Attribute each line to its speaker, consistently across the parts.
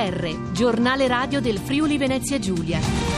Speaker 1: GR, giornale radio del Friuli Venezia Giulia.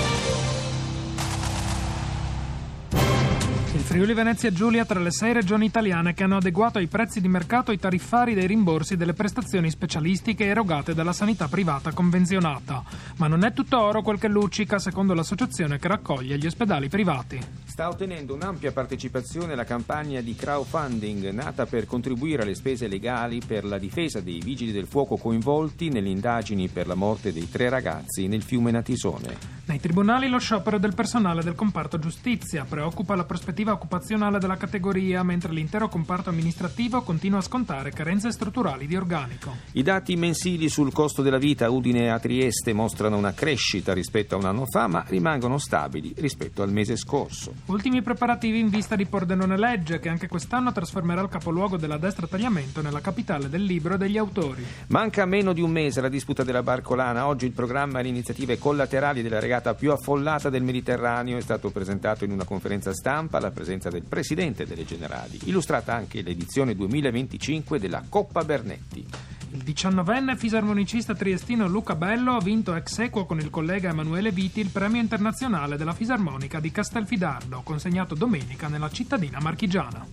Speaker 2: Il Friuli Venezia Giulia tra le 6 regioni italiane che hanno adeguato ai prezzi di mercato i tariffari dei rimborsi delle prestazioni specialistiche erogate dalla sanità privata convenzionata. Ma non è tutto oro quel che luccica, secondo l'associazione che raccoglie gli ospedali privati.
Speaker 3: Sta ottenendo un'ampia partecipazione la campagna di crowdfunding nata per contribuire alle spese legali per la difesa dei vigili del fuoco coinvolti nelle indagini per la morte dei 3 ragazzi nel fiume Natisone.
Speaker 2: Nei tribunali lo sciopero del personale del comparto giustizia preoccupa la prospettiva occupazionale della categoria, mentre l'intero comparto amministrativo continua a scontare carenze strutturali di organico.
Speaker 3: I dati mensili sul costo della vita a Udine e a Trieste mostrano una crescita rispetto a un anno fa, ma rimangono stabili rispetto al mese scorso.
Speaker 2: Ultimi preparativi in vista di Pordenone Legge, che anche quest'anno trasformerà il capoluogo della destra Tagliamento nella capitale del libro e degli autori.
Speaker 3: Manca meno di un mese alla disputa della Barcolana. Oggi il programma e le iniziative collaterali della regata più affollata del Mediterraneo è stato presentato in una conferenza stampa alla presenza del Presidente delle Generali. Illustrata anche l'edizione 2025 della Coppa Bernetti.
Speaker 2: Il 19enne fisarmonicista triestino Luca Bello ha vinto ex aequo con il collega Emanuele Viti il premio internazionale della fisarmonica di Castelfidardo, consegnato domenica nella cittadina marchigiana.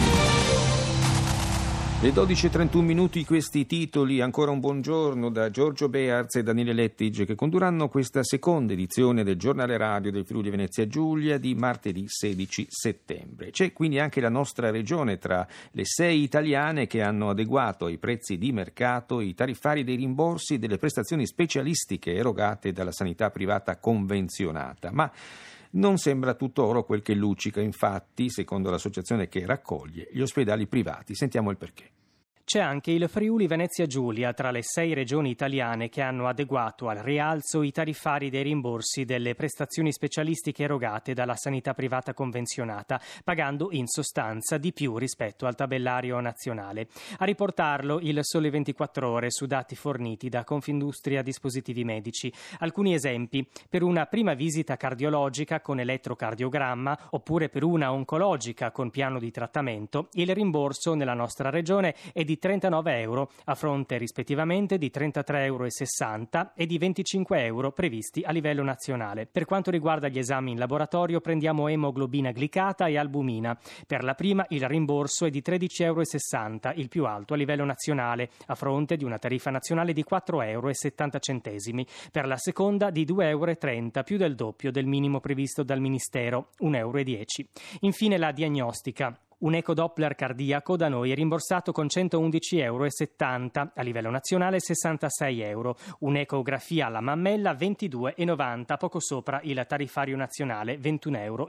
Speaker 3: Le 12:31 questi titoli, ancora un buongiorno da Giorgio Bearz e Daniele Lettige che condurranno questa seconda edizione del giornale radio del Friuli Venezia Giulia di martedì 16 settembre. C'è quindi anche la nostra regione tra le 6 italiane che hanno adeguato ai prezzi di mercato i tariffari dei rimborsi delle prestazioni specialistiche erogate dalla sanità privata convenzionata, ma non sembra tutto oro quel che luccica, infatti, secondo l'associazione che raccoglie gli ospedali privati. Sentiamo il perché.
Speaker 4: C'è anche il Friuli Venezia Giulia tra le 6 regioni italiane che hanno adeguato al rialzo i tariffari dei rimborsi delle prestazioni specialistiche erogate dalla sanità privata convenzionata, pagando in sostanza di più rispetto al tabellario nazionale. A riportarlo il Sole 24 Ore su dati forniti da Confindustria Dispositivi Medici. Alcuni esempi: per una prima visita cardiologica con elettrocardiogramma oppure per una oncologica con piano di trattamento, il rimborso nella nostra regione è di 39 euro, a fronte rispettivamente di 33,60 euro e di 25 euro previsti a livello nazionale. Per quanto riguarda gli esami in laboratorio, prendiamo emoglobina glicata e albumina. Per la prima il rimborso è di 13,60 euro, il più alto a livello nazionale, a fronte di una tariffa nazionale di 4,70 euro. Per la seconda di 2,30 euro, più del doppio del minimo previsto dal Ministero, 1,10 euro. Infine la diagnostica. Un ecodoppler cardiaco da noi è rimborsato con 111,70 euro, a livello nazionale 66 euro. Un'ecografia alla mammella 22,90, poco sopra il tariffario nazionale 21,15 euro.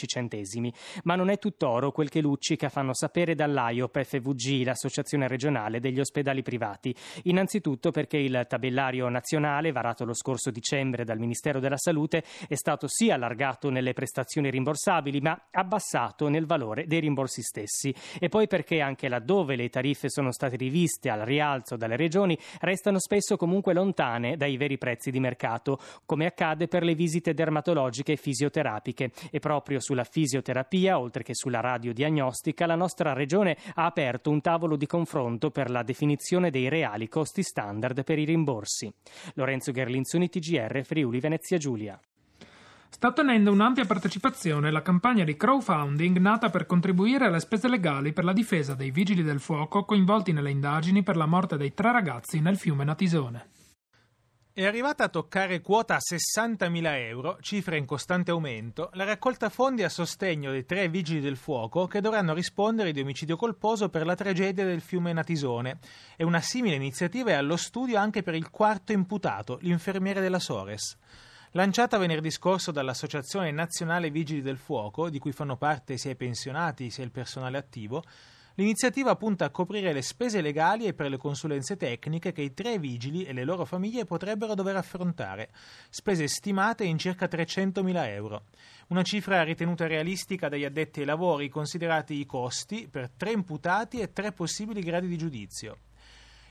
Speaker 4: Ma non è tutt'oro quel che luccica, fanno sapere dall'AIOP FVG, l'associazione regionale degli ospedali privati. Innanzitutto perché il tabellario nazionale, varato lo scorso dicembre dal Ministero della Salute, è stato sì allargato nelle prestazioni rimborsabili, ma abbassato nel valore dei rimborsi stessi, e poi perché anche laddove le tariffe sono state riviste al rialzo dalle regioni restano spesso comunque lontane dai veri prezzi di mercato, come accade per le visite dermatologiche e fisioterapiche. E proprio sulla fisioterapia, oltre che sulla radiodiagnostica, la nostra regione ha aperto un tavolo di confronto per la definizione dei reali costi standard per i rimborsi. Lorenzo Gherlinzoni, TGR, Friuli Venezia Giulia.
Speaker 2: Sta ottenendo un'ampia partecipazione la campagna di crowdfunding nata per contribuire alle spese legali per la difesa dei vigili del fuoco coinvolti nelle indagini per la morte dei 3 ragazzi nel fiume Natisone.
Speaker 5: È arrivata a toccare quota 60.000 euro, cifra in costante aumento, la raccolta fondi a sostegno dei 3 vigili del fuoco che dovranno rispondere di omicidio colposo per la tragedia del fiume Natisone. E una simile iniziativa è allo studio anche per il 4º imputato, l'infermiere della Sores. Lanciata venerdì scorso dall'Associazione Nazionale Vigili del Fuoco, di cui fanno parte sia i pensionati sia il personale attivo, l'iniziativa punta a coprire le spese legali e per le consulenze tecniche che i 3 vigili e le loro famiglie potrebbero dover affrontare, spese stimate in circa 300.000 euro. Una cifra ritenuta realistica dagli addetti ai lavori, considerati i costi per 3 imputati e 3 possibili gradi di giudizio.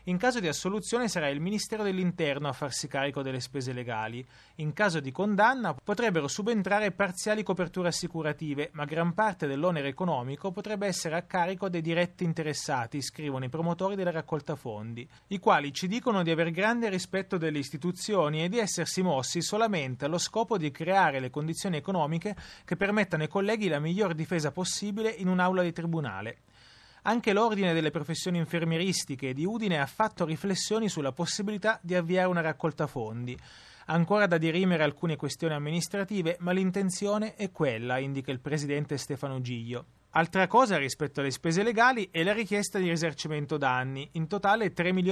Speaker 5: In caso di assoluzione sarà il Ministero dell'Interno a farsi carico delle spese legali. In caso di condanna potrebbero subentrare parziali coperture assicurative, ma gran parte dell'onere economico potrebbe essere a carico dei diretti interessati, scrivono i promotori della raccolta fondi, i quali ci dicono di aver grande rispetto delle istituzioni e di essersi mossi solamente allo scopo di creare le condizioni economiche che permettano ai colleghi la miglior difesa possibile in un'aula di tribunale. Anche l'Ordine delle Professioni Infermieristiche di Udine ha fatto riflessioni sulla possibilità di avviare una raccolta fondi. Ancora da dirimere alcune questioni amministrative, ma l'intenzione è quella, indica il presidente Stefano Giglio. Altra cosa rispetto alle spese legali è la richiesta di risarcimento danni, in totale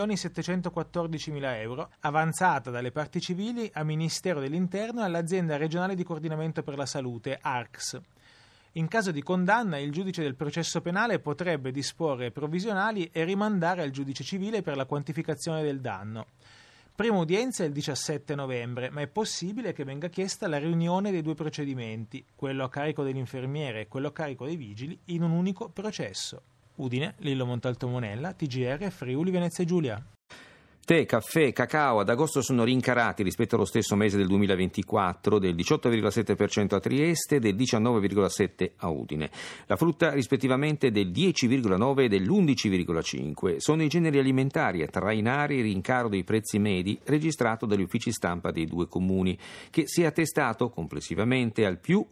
Speaker 5: 3.714.000 euro, avanzata dalle parti civili al Ministero dell'Interno e all'Azienda Regionale di Coordinamento per la Salute, ARCS. In caso di condanna, il giudice del processo penale potrebbe disporre provvisionali e rimandare al giudice civile per la quantificazione del danno. Prima udienza è il 17 novembre, ma è possibile che venga chiesta la riunione dei due procedimenti, quello a carico dell'infermiere e quello a carico dei vigili, in un unico processo. Udine, Lillo Montalto Monella, TGR, Friuli Venezia Giulia.
Speaker 3: Tè, caffè, cacao ad agosto sono rincarati rispetto allo stesso mese del 2024 del 18,7% a Trieste e del 19,7% a Udine. La frutta rispettivamente del 10,9% e dell'11,5%. Sono i generi alimentari a trainare il rincaro dei prezzi medi registrato dagli uffici stampa dei due comuni, che si è attestato complessivamente al più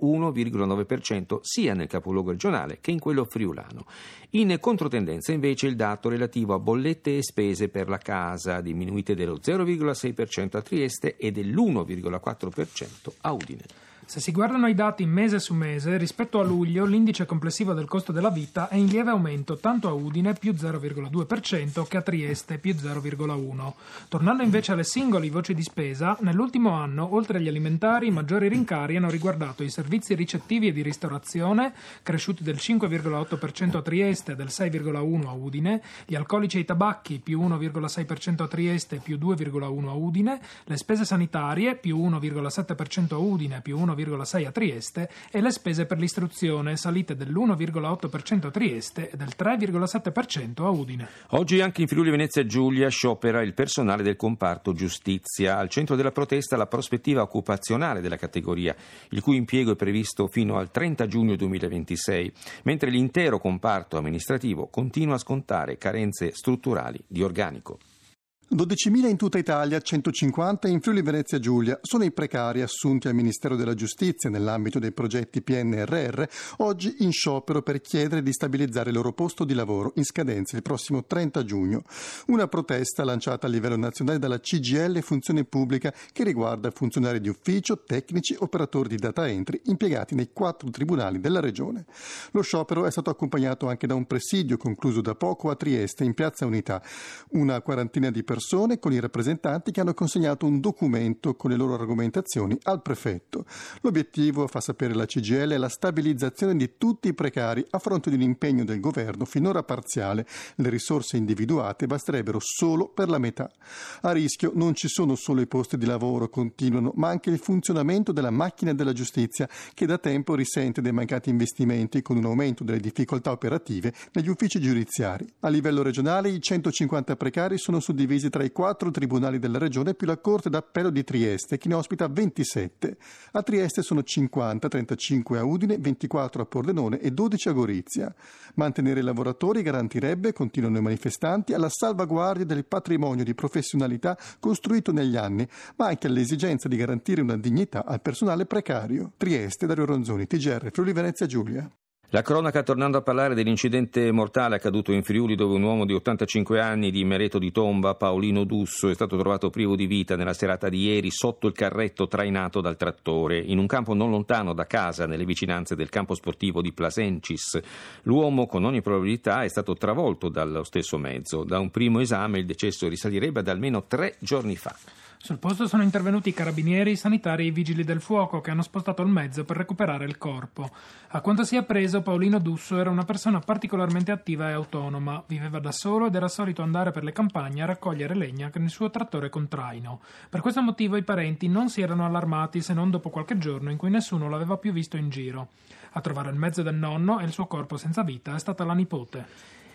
Speaker 3: 1,9% sia nel capoluogo regionale che in quello friulano. In controtendenza invece il dato relativo a bollette e spese per la casa, diminuite dello 0,6% a Trieste e dell'1,4% a Udine.
Speaker 2: Se si guardano i dati mese su mese, rispetto a luglio l'indice complessivo del costo della vita è in lieve aumento tanto a Udine più 0,2% che a Trieste più 0,1%. Tornando invece alle singole voci di spesa, nell'ultimo anno, oltre agli alimentari, i maggiori rincari hanno riguardato i servizi ricettivi e di ristorazione, cresciuti del 5,8% a Trieste e del 6,1% a Udine, gli alcolici e i tabacchi più 1,6% a Trieste e più 2,1% a Udine, le spese sanitarie più 1,7% a Udine più 1,6% a Trieste e le spese per l'istruzione salite dell'1,8% a Trieste e del 3,7% a Udine.
Speaker 3: Oggi anche in Friuli Venezia Giulia sciopera il personale del comparto giustizia. Al centro della protesta la prospettiva occupazionale della categoria, il cui impiego è previsto fino al 30 giugno 2026, mentre l'intero comparto amministrativo continua a scontare carenze strutturali di organico.
Speaker 6: 12.000 in tutta Italia, 150 in Friuli Venezia Giulia sono i precari assunti al Ministero della Giustizia nell'ambito dei progetti PNRR, oggi in sciopero per chiedere di stabilizzare il loro posto di lavoro in scadenza il prossimo 30 giugno. Una protesta lanciata a livello nazionale dalla CGIL Funzione Pubblica che riguarda funzionari di ufficio, tecnici, operatori di data entry impiegati nei 4 tribunali della regione. Lo sciopero è stato accompagnato anche da un presidio concluso da poco a Trieste in Piazza Unità. Una quarantina di persone con i rappresentanti che hanno consegnato un documento con le loro argomentazioni al prefetto. L'obiettivo, fa sapere la CGIL, è la stabilizzazione di tutti i precari a fronte di un impegno del governo finora parziale. Le risorse individuate basterebbero solo per la metà. A rischio non ci sono solo i posti di lavoro, continuano, ma anche il funzionamento della macchina della giustizia che da tempo risente dei mancati investimenti con un aumento delle difficoltà operative negli uffici giudiziari. A livello regionale i 150 precari sono suddivisi tra i 4 tribunali della regione più la Corte d'Appello di Trieste, che ne ospita 27. A Trieste sono 50, 35 a Udine, 24 a Pordenone e 12 a Gorizia. Mantenere i lavoratori garantirebbe, continuano i manifestanti, alla salvaguardia del patrimonio di professionalità costruito negli anni, ma anche all'esigenza di garantire una dignità al personale precario. Trieste, Dario Ronzoni, TGR, Friuli Venezia Giulia.
Speaker 3: La cronaca tornando a parlare dell'incidente mortale accaduto in Friuli dove un uomo di 85 anni di Imerreto di Tomba, Paolino Dusso, è stato trovato privo di vita nella serata di ieri sotto il carretto trainato dal trattore in un campo non lontano da casa nelle vicinanze del campo sportivo di Plasencis. L'uomo con ogni probabilità è stato travolto dallo stesso mezzo. Da un primo esame il decesso risalirebbe ad almeno 3 giorni fa.
Speaker 2: Sul posto sono intervenuti i carabinieri, i sanitari e i vigili del fuoco che hanno spostato il mezzo per recuperare il corpo. A quanto si è appreso, Paolino Dusso era una persona particolarmente attiva e autonoma. Viveva da solo ed era solito andare per le campagne a raccogliere legna con il suo trattore con traino. Per questo motivo i parenti non si erano allarmati se non dopo qualche giorno in cui nessuno l'aveva più visto in giro. A trovare il mezzo del nonno e il suo corpo senza vita è stata la nipote.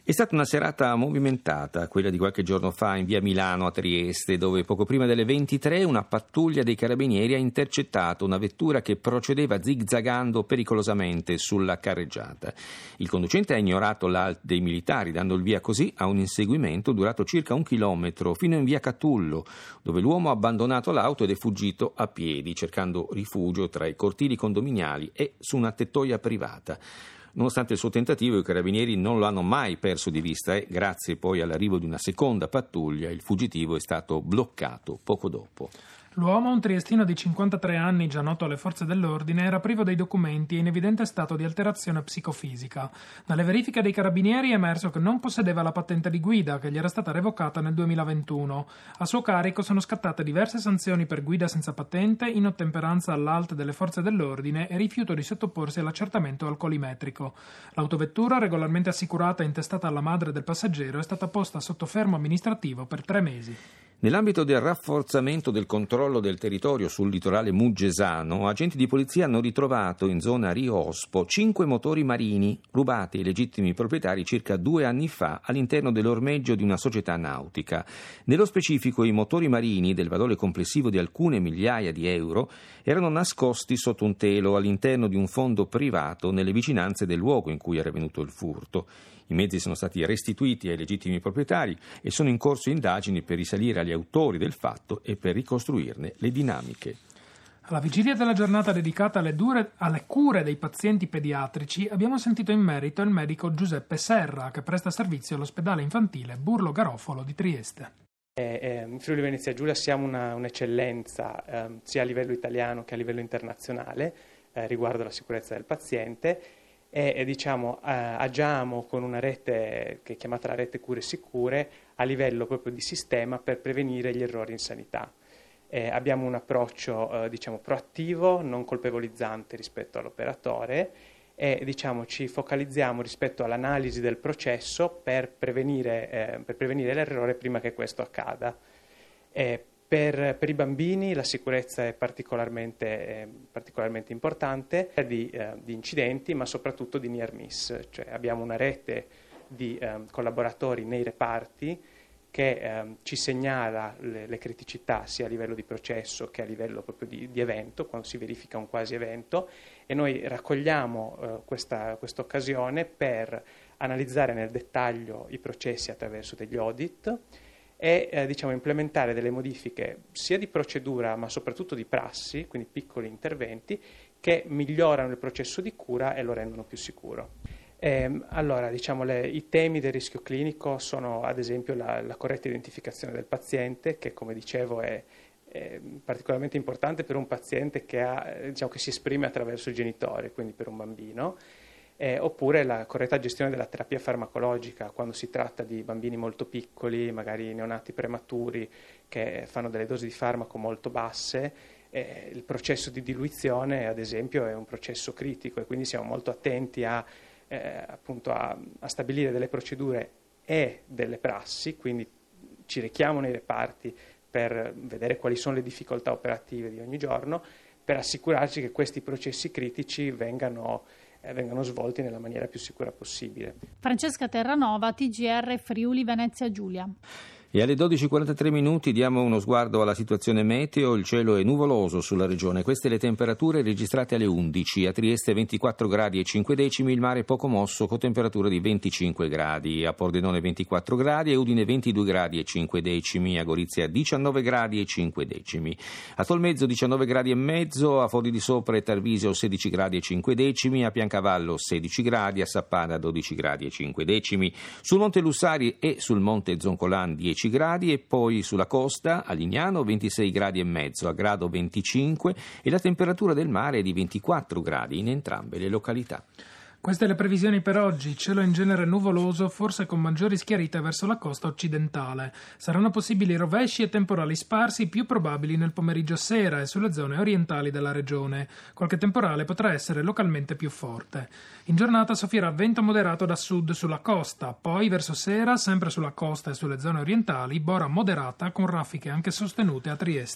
Speaker 3: È stata una serata movimentata, quella di qualche giorno fa in via Milano a Trieste, dove poco prima delle 23 una pattuglia dei carabinieri ha intercettato una vettura che procedeva zigzagando pericolosamente sulla carreggiata. Il conducente ha ignorato l'ALT dei militari, dando il via così a un inseguimento durato circa 1 chilometro fino in via Catullo, dove l'uomo ha abbandonato l'auto ed è fuggito a piedi, cercando rifugio tra i cortili condominiali e su una tettoia privata. Nonostante il suo tentativo, i carabinieri non lo hanno mai perso di vista e, grazie poi all'arrivo di una seconda pattuglia, il fuggitivo è stato bloccato poco dopo.
Speaker 2: L'uomo, un triestino di 53 anni, già noto alle forze dell'ordine, era privo dei documenti e in evidente stato di alterazione psicofisica. Dalle verifiche dei carabinieri è emerso che non possedeva la patente di guida, che gli era stata revocata nel 2021. A suo carico sono scattate diverse sanzioni per guida senza patente, inottemperanza all'ALT delle forze dell'ordine e rifiuto di sottoporsi all'accertamento alcolimetrico. L'autovettura, regolarmente assicurata e intestata alla madre del passeggero, è stata posta sotto fermo amministrativo per 3 mesi.
Speaker 3: Nell'ambito del rafforzamento del controllo del territorio sul litorale muggesano, agenti di polizia hanno ritrovato in zona Rio Ospo 5 motori marini rubati ai legittimi proprietari circa 2 anni fa all'interno dell'ormeggio di una società nautica. Nello specifico, i motori marini, del valore complessivo di alcune migliaia di euro, erano nascosti sotto un telo all'interno di un fondo privato nelle vicinanze del luogo in cui era avvenuto il furto. I mezzi sono stati restituiti ai legittimi proprietari e sono in corso indagini per risalire agli autori del fatto e per ricostruirne le dinamiche.
Speaker 2: Alla vigilia della giornata dedicata alle cure dei pazienti pediatrici abbiamo sentito in merito il medico Giuseppe Serra, che presta servizio all'ospedale infantile Burlo Garofalo di Trieste.
Speaker 7: In Friuli Venezia Giulia siamo un'eccellenza sia a livello italiano che a livello internazionale riguardo alla sicurezza del paziente. E agiamo con una rete che è chiamata la rete Cure Sicure a livello proprio di sistema per prevenire gli errori in sanità. Abbiamo un approccio proattivo, non colpevolizzante rispetto all'operatore e ci focalizziamo rispetto all'analisi del processo per prevenire l'errore prima che questo accada. Per i bambini la sicurezza è particolarmente importante di incidenti, ma soprattutto di near miss, cioè abbiamo una rete di collaboratori nei reparti che ci segnala le criticità sia a livello di processo che a livello proprio di evento, quando si verifica un quasi evento, e noi raccogliamo questa occasione per analizzare nel dettaglio i processi attraverso degli audit e implementare delle modifiche sia di procedura ma soprattutto di prassi, quindi piccoli interventi che migliorano il processo di cura e lo rendono più sicuro. I temi del rischio clinico sono ad esempio la corretta identificazione del paziente, che come dicevo è particolarmente importante per un paziente che si esprime attraverso il genitore, quindi per un bambino. Oppure la corretta gestione della terapia farmacologica quando si tratta di bambini molto piccoli, magari neonati prematuri che fanno delle dosi di farmaco molto basse. Il processo di diluizione ad esempio è un processo critico e quindi siamo molto attenti a stabilire delle procedure e delle prassi, quindi ci rechiamo nei reparti per vedere quali sono le difficoltà operative di ogni giorno, per assicurarci che questi processi critici vengano svolti nella maniera più sicura possibile.
Speaker 8: Francesca Terranova, TGR Friuli Venezia Giulia.
Speaker 3: E alle 12:43 diamo uno sguardo alla situazione meteo. Il cielo è nuvoloso sulla regione. Queste le temperature registrate alle 11. A Trieste 24 gradi e 5 decimi, il mare poco mosso con temperature di 25 gradi. A Pordenone 24 gradi, a Udine 22 gradi e 5 decimi, a Gorizia 19 gradi e 5 decimi. A Tolmezzo 19 gradi e mezzo, a Forlì di Sopra e Tarvisio 16 gradi e 5 decimi, a Piancavallo 16 gradi, a Sappada 12 gradi e 5 decimi. Sul Monte Lussari e sul Monte Zoncolan 10 gradi e poi sulla costa a Lignano 26 gradi e mezzo, a Grado 25 e la temperatura del mare è di 24 gradi in entrambe le località.
Speaker 2: Queste le previsioni per oggi, cielo in genere nuvoloso, forse con maggiori schiarite verso la costa occidentale. Saranno possibili rovesci e temporali sparsi, più probabili nel pomeriggio sera e sulle zone orientali della regione. Qualche temporale potrà essere localmente più forte. In giornata soffierà vento moderato da sud sulla costa, poi verso sera, sempre sulla costa e sulle zone orientali, bora moderata con raffiche anche sostenute a Trieste.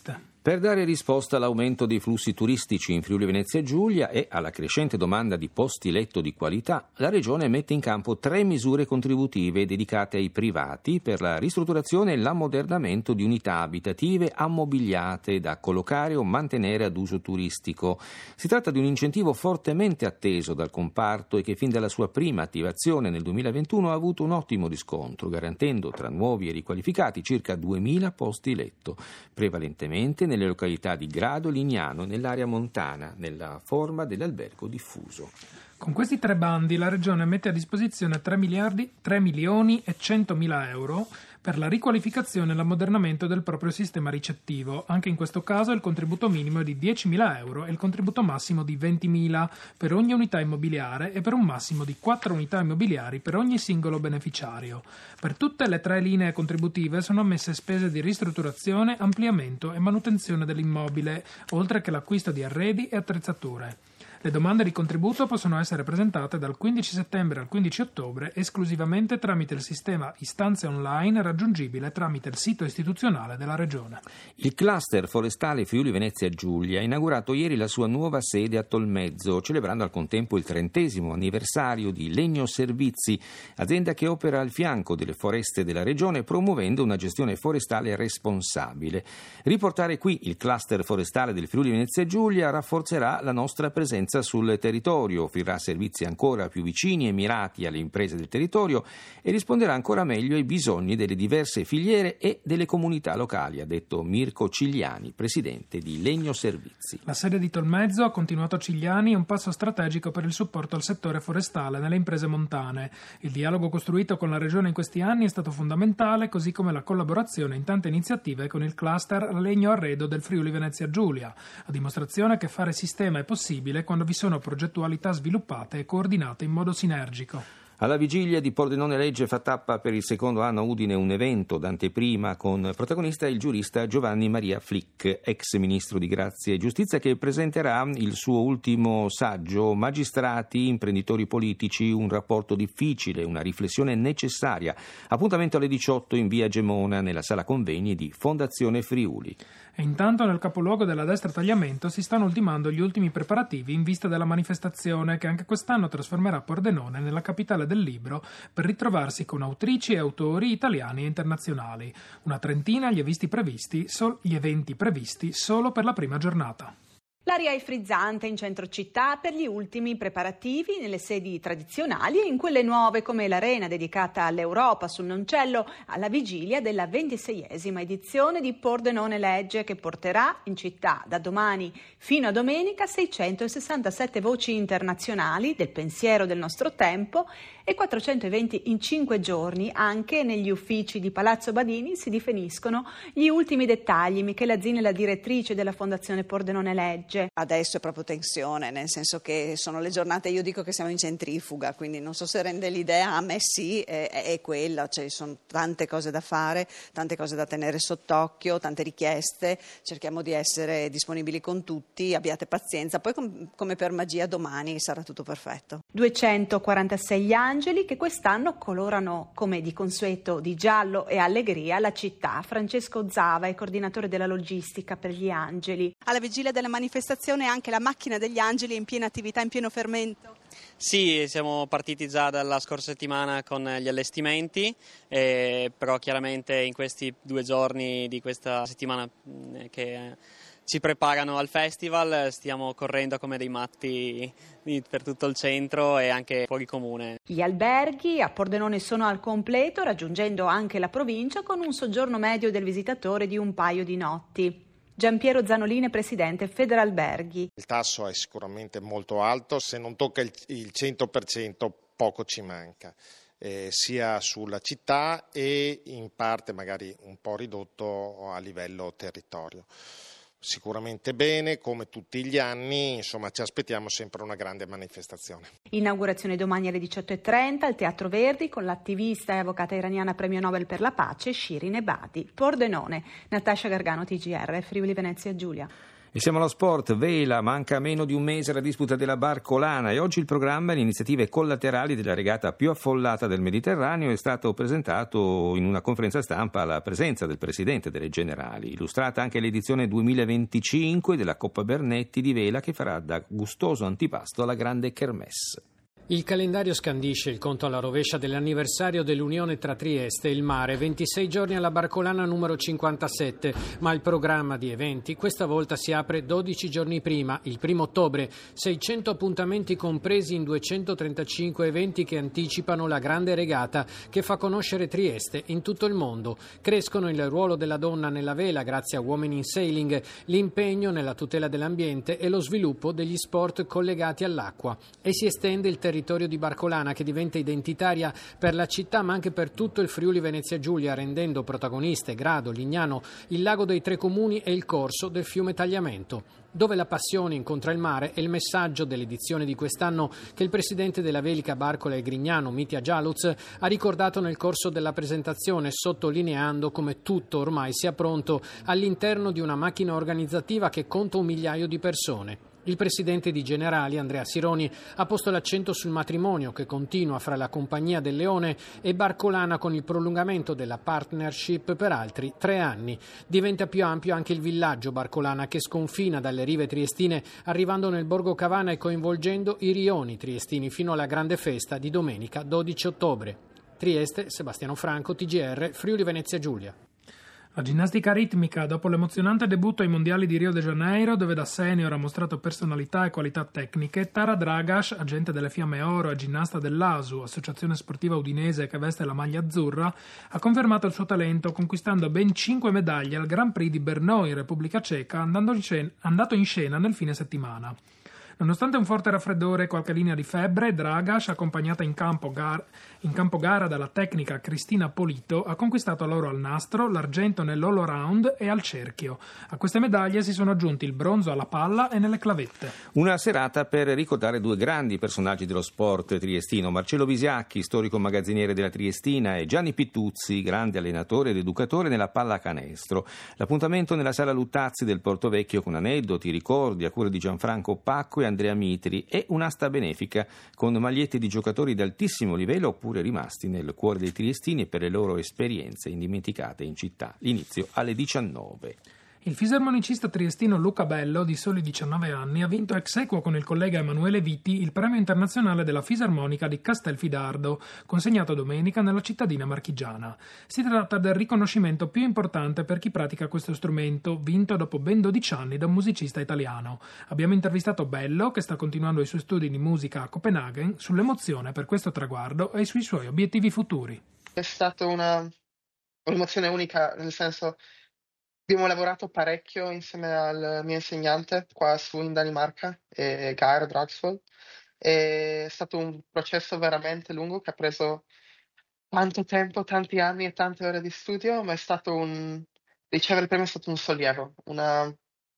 Speaker 3: Per dare risposta all'aumento dei flussi turistici in Friuli Venezia Giulia e alla crescente domanda di posti letto di qualità, la Regione mette in campo 3 misure contributive dedicate ai privati per la ristrutturazione e l'ammodernamento di unità abitative ammobiliate da collocare o mantenere ad uso turistico. Si tratta di un incentivo fortemente atteso dal comparto e che fin dalla sua prima attivazione nel 2021 ha avuto un ottimo riscontro, garantendo tra nuovi e riqualificati circa 2000 posti letto, prevalentemente nelle località di Grado e Lignano, nell'area montana, nella forma dell'albergo diffuso.
Speaker 2: Con questi 3 bandi la Regione mette a disposizione 3 milioni e 100.000 euro per la riqualificazione e l'ammodernamento del proprio sistema ricettivo. Anche in questo caso il contributo minimo è di 10.000 euro e il contributo massimo di 20.000 per ogni unità immobiliare e per un massimo di 4 unità immobiliari per ogni singolo beneficiario. Per tutte le 3 linee contributive sono ammesse spese di ristrutturazione, ampliamento e manutenzione dell'immobile, oltre che l'acquisto di arredi e attrezzature. Le domande di contributo possono essere presentate dal 15 settembre al 15 ottobre esclusivamente tramite il sistema istanze online raggiungibile tramite il sito istituzionale della Regione.
Speaker 3: Il cluster forestale Friuli Venezia Giulia ha inaugurato ieri la sua nuova sede a Tolmezzo, celebrando al contempo il 30° anniversario di Legno Servizi, azienda che opera al fianco delle foreste della Regione promuovendo una gestione forestale responsabile. Riportare qui il cluster forestale del Friuli Venezia Giulia rafforzerà la nostra presenza sul territorio, offrirà servizi ancora più vicini e mirati alle imprese del territorio e risponderà ancora meglio ai bisogni delle diverse filiere e delle comunità locali, ha detto Mirko Cigliani, presidente di Legno Servizi.
Speaker 2: La sede di Tolmezzo, ha continuato Cigliani, è un passo strategico per il supporto al settore forestale nelle imprese montane. Il dialogo costruito con la Regione in questi anni è stato fondamentale, così come la collaborazione in tante iniziative con il cluster Legno Arredo del Friuli Venezia Giulia, a dimostrazione che fare sistema è possibile quando vi sono progettualità sviluppate e coordinate in modo sinergico.
Speaker 3: Alla vigilia di Pordenone Legge fa tappa per il secondo anno a Udine un evento d'anteprima con protagonista il giurista Giovanni Maria Flick, ex ministro di Grazia e Giustizia, che presenterà il suo ultimo saggio Magistrati, imprenditori politici, un rapporto difficile, una riflessione necessaria. Appuntamento alle 18 in via Gemona nella sala convegni di Fondazione Friuli.
Speaker 2: E intanto nel capoluogo della destra Tagliamento si stanno ultimando gli ultimi preparativi in vista della manifestazione che anche quest'anno trasformerà Pordenone nella capitale del libro per ritrovarsi con autrici e autori italiani e internazionali. Una trentina gli eventi previsti solo per la prima giornata.
Speaker 9: L'aria è frizzante in centro città per gli ultimi preparativi nelle sedi tradizionali e in quelle nuove come l'Arena dedicata all'Europa sul Noncello alla vigilia della 26esima edizione di Pordenone Legge, che porterà in città da domani fino a domenica 667 voci internazionali del pensiero del nostro tempo e 400 eventi in 5 giorni. Anche negli uffici di Palazzo Badini si definiscono gli ultimi dettagli. Michela Zini è la direttrice della Fondazione Pordenone Legge.
Speaker 10: Adesso è proprio tensione, nel senso che sono le giornate, io dico che siamo in centrifuga, quindi non so se rende l'idea, a me sì, è quella, cioè sono tante cose da fare, tante cose da tenere sott'occhio, tante richieste, cerchiamo di essere disponibili con tutti, abbiate pazienza, poi come per magia domani sarà tutto perfetto.
Speaker 9: 246 gli angeli che quest'anno colorano come di consueto di giallo e allegria la città. Francesco Zava è coordinatore della logistica per gli angeli.
Speaker 11: Alla vigilia della manifestazione anche la macchina degli angeli è in piena attività, in pieno fermento?
Speaker 12: Sì, siamo partiti già dalla scorsa settimana con gli allestimenti, però chiaramente in questi 2 giorni di questa settimana che ci preparano al festival stiamo correndo come dei matti per tutto il centro e anche fuori comune.
Speaker 9: Gli alberghi a Pordenone sono al completo, raggiungendo anche la provincia con un soggiorno medio del visitatore di un paio di notti. Giampiero Zanolini, presidente Federalberghi.
Speaker 13: Il tasso è sicuramente molto alto, se non tocca il 100% poco ci manca, sia sulla città e in parte magari un po' ridotto a livello territorio. Sicuramente bene, come tutti gli anni, insomma ci aspettiamo sempre una grande manifestazione.
Speaker 9: Inaugurazione domani alle 18:30 al Teatro Verdi con l'attivista e avvocata iraniana premio Nobel per la pace Shirin Ebadi. Pordenone, Natascia Gargano, TGR, Friuli Venezia Giulia.
Speaker 3: E siamo allo sport, vela, manca meno di un mese alla disputa della Barcolana e oggi il programma, le iniziative collaterali della regata più affollata del Mediterraneo, è stato presentato in una conferenza stampa alla presenza del Presidente delle Generali, illustrata anche l'edizione 2025 della Coppa Bernetti di vela che farà da gustoso antipasto alla grande kermesse.
Speaker 14: Il calendario scandisce il conto alla rovescia dell'anniversario dell'unione tra Trieste e il mare, 26 giorni alla Barcolana numero 57, ma il programma di eventi questa volta si apre 12 giorni prima, il 1 ottobre, 600 appuntamenti compresi in 235 eventi che anticipano la grande regata che fa conoscere Trieste in tutto il mondo. Crescono il ruolo della donna nella vela grazie a Women in Sailing, l'impegno nella tutela dell'ambiente e lo sviluppo degli sport collegati all'acqua e si estende il territorio di Barcolana che diventa identitaria per la città ma anche per tutto il Friuli Venezia Giulia, rendendo protagoniste Grado, Lignano, il lago dei Tre Comuni e il corso del fiume Tagliamento. Dove la passione incontra il mare è il messaggio dell'edizione di quest'anno che il presidente della Velica Barcola e Grignano, Mitja Jaluz, ha ricordato nel corso della presentazione, sottolineando come tutto ormai sia pronto all'interno di una macchina organizzativa che conta 1 migliaio di persone. Il presidente di Generali, Andrea Sironi, ha posto l'accento sul matrimonio che continua fra la Compagnia del Leone e Barcolana con il prolungamento della partnership per altri 3 anni. Diventa più ampio anche il villaggio Barcolana che sconfina dalle rive triestine arrivando nel Borgo Cavana e coinvolgendo i rioni triestini fino alla grande festa di domenica 12 ottobre. Trieste, Sebastiano Franco, TGR, Friuli Venezia Giulia.
Speaker 2: La ginnastica ritmica, dopo l'emozionante debutto ai mondiali di Rio de Janeiro, dove da senior ha mostrato personalità e qualità tecniche, Tara Dragaš, agente delle Fiamme Oro e ginnasta dell'ASU, associazione sportiva udinese che veste la maglia azzurra, ha confermato il suo talento conquistando ben 5 medaglie al Grand Prix di Brno in Repubblica Ceca, andato in scena nel fine settimana. Nonostante un forte raffreddore e qualche linea di febbre, Dragaš, accompagnata in campo gara dalla tecnica Cristina Polito, ha conquistato l'oro al nastro, l'argento nell'all around e al cerchio. A queste medaglie si sono aggiunti il bronzo alla palla e nelle clavette.
Speaker 3: Una serata per ricordare 2 grandi personaggi dello sport triestino, Marcello Visiacchi, storico magazziniere della Triestina, e Gianni Pittuzzi, grande allenatore ed educatore nella pallacanestro. L'appuntamento nella sala Luttazzi del Portovecchio con aneddoti, ricordi a cura di Gianfranco Pacco e Andrea Mitri e un'asta benefica con magliette di giocatori di altissimo livello oppure rimasti nel cuore dei triestini per le loro esperienze indimenticate in città. L'inizio alle 19.
Speaker 2: Il fisarmonicista triestino Luca Bello, di soli 19 anni, ha vinto ex aequo con il collega Emanuele Viti il premio internazionale della fisarmonica di Castelfidardo, consegnato domenica nella cittadina marchigiana. Si tratta del riconoscimento più importante per chi pratica questo strumento, vinto dopo ben 12 anni da un musicista italiano. Abbiamo intervistato Bello, che sta continuando i suoi studi di musica a Copenaghen, sull'emozione per questo traguardo e sui suoi obiettivi futuri.
Speaker 15: È stata un'emozione unica, nel senso abbiamo lavorato parecchio insieme al mio insegnante qua in Danimarca, Geir Dragsvold. È stato un processo veramente lungo che ha preso tanto tempo, tanti anni e tante ore di studio, ma è stato ricevere il premio è stato un sollievo, una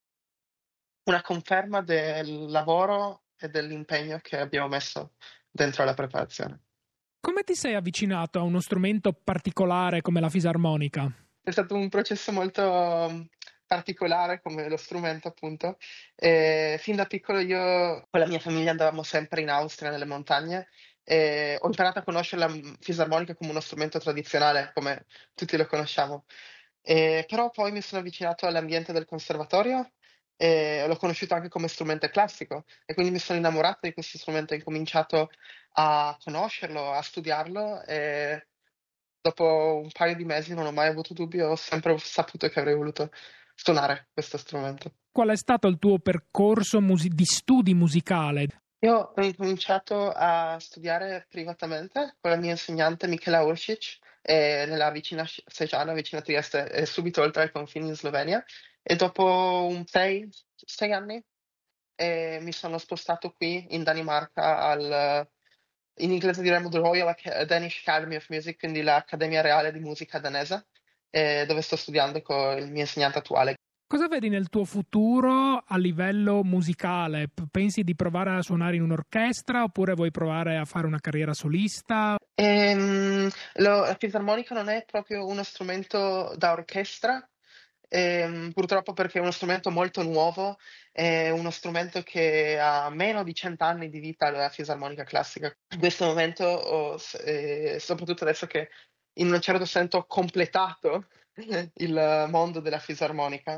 Speaker 15: conferma del lavoro e dell'impegno che abbiamo messo dentro la preparazione.
Speaker 2: Come ti sei avvicinato a uno strumento particolare come la fisarmonica?
Speaker 15: È stato un processo molto particolare come lo strumento, appunto. Fin da piccolo io con la mia famiglia andavamo sempre in Austria, nelle montagne, e ho imparato a conoscere la fisarmonica come uno strumento tradizionale, come tutti lo conosciamo. Però poi mi sono avvicinato all'ambiente del conservatorio e l'ho conosciuto anche come strumento classico e quindi mi sono innamorato di questo strumento, ho incominciato a conoscerlo, a studiarlo e dopo un paio di mesi non ho mai avuto dubbi, ho sempre saputo che avrei voluto suonare questo strumento.
Speaker 2: Qual è stato il tuo percorso di studi musicale?
Speaker 15: Io ho incominciato a studiare privatamente con la mia insegnante Michela Uršić nella vicina Sežana, vicino a Trieste, e subito oltre ai confini in Slovenia. E dopo 6 anni mi sono spostato qui in Danimarca in inglese diremmo The Royal Danish Academy of Music, quindi l'Accademia Reale di Musica danese, dove sto studiando con il mio insegnante attuale.
Speaker 2: Cosa vedi nel tuo futuro a livello musicale? Pensi di provare a suonare in un'orchestra oppure vuoi provare a fare una carriera solista?
Speaker 15: La fisarmonica non è proprio uno strumento da orchestra, purtroppo perché è uno strumento molto nuovo, è uno strumento che ha meno di 100 anni di vita della fisarmonica classica. In questo momento, soprattutto adesso che in un certo senso ho completato il mondo della fisarmonica,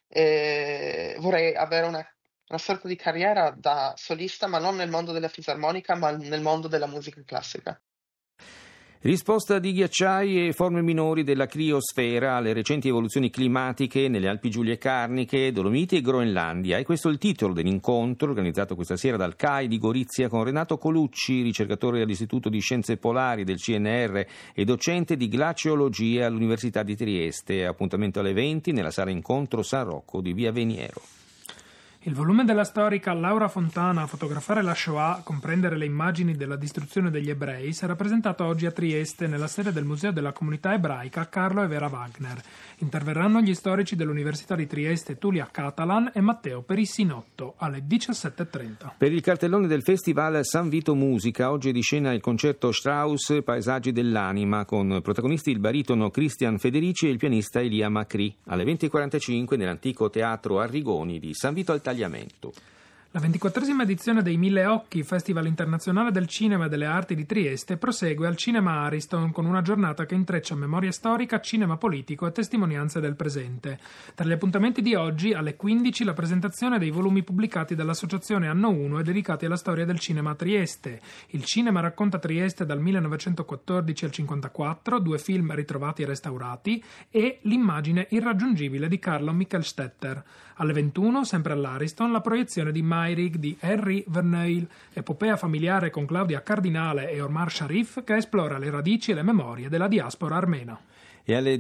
Speaker 15: vorrei avere una sorta di carriera da solista, ma non nel mondo della fisarmonica, ma nel mondo della musica classica.
Speaker 3: Risposta di ghiacciai e forme minori della criosfera alle recenti evoluzioni climatiche nelle Alpi Giulie Carniche, Dolomiti e Groenlandia. E questo è il titolo dell'incontro organizzato questa sera dal CAI di Gorizia con Renato Colucci, ricercatore all'Istituto di Scienze Polari del CNR e docente di glaciologia all'Università di Trieste. Appuntamento alle 20 nella sala incontro San Rocco di Via Veniero.
Speaker 2: Il volume della storica Laura Fontana, Fotografare la Shoah, comprendere le immagini della distruzione degli ebrei, sarà presentato oggi a Trieste nella sede del Museo della Comunità Ebraica Carlo e Vera Wagner. Interverranno gli storici dell'Università di Trieste Tulia Catalan e Matteo Perissinotto alle 17:30.
Speaker 3: Per il cartellone del Festival San Vito Musica, oggi è di scena il concerto Strauss Paesaggi dell'anima con protagonisti il baritono Christian Federici e il pianista Elia Macri. Alle 20:45 nell'antico teatro Arrigoni di San Vito al Tagliamento.
Speaker 2: La 24esima edizione dei Mille Occhi, Festival internazionale del cinema e delle arti di Trieste, prosegue al Cinema Ariston con una giornata che intreccia memoria storica, cinema politico e testimonianze del presente. Tra gli appuntamenti di oggi, alle 15, la presentazione dei volumi pubblicati dall'Associazione Anno 1 e dedicati alla storia del cinema a Trieste. Il cinema racconta Trieste dal 1914 al 1954, 2 film ritrovati e restaurati, e L'immagine irraggiungibile di Carlo Michelstetter. Alle 21, sempre all'Ariston, la proiezione di Mairig di Henri Verneuil, epopea familiare con Claudia Cardinale e Omar Sharif che esplora le radici e le memorie della diaspora armena.
Speaker 3: E alle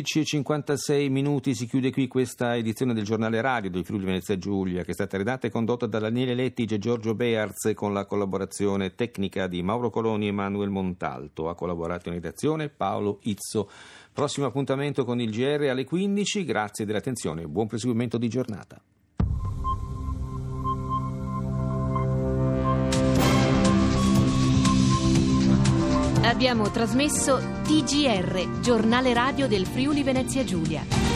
Speaker 3: 12:56 si chiude qui questa edizione del giornale radio del Friuli Venezia Giulia, che è stata redatta e condotta da Daniele Lettige e Giorgio Bearz con la collaborazione tecnica di Mauro Coloni e Manuel Montalto. Ha collaborato in redazione Paolo Izzo. Prossimo appuntamento con il GR alle 15. Grazie dell'attenzione e buon proseguimento di giornata.
Speaker 1: Abbiamo trasmesso TGR, giornale radio del Friuli Venezia Giulia.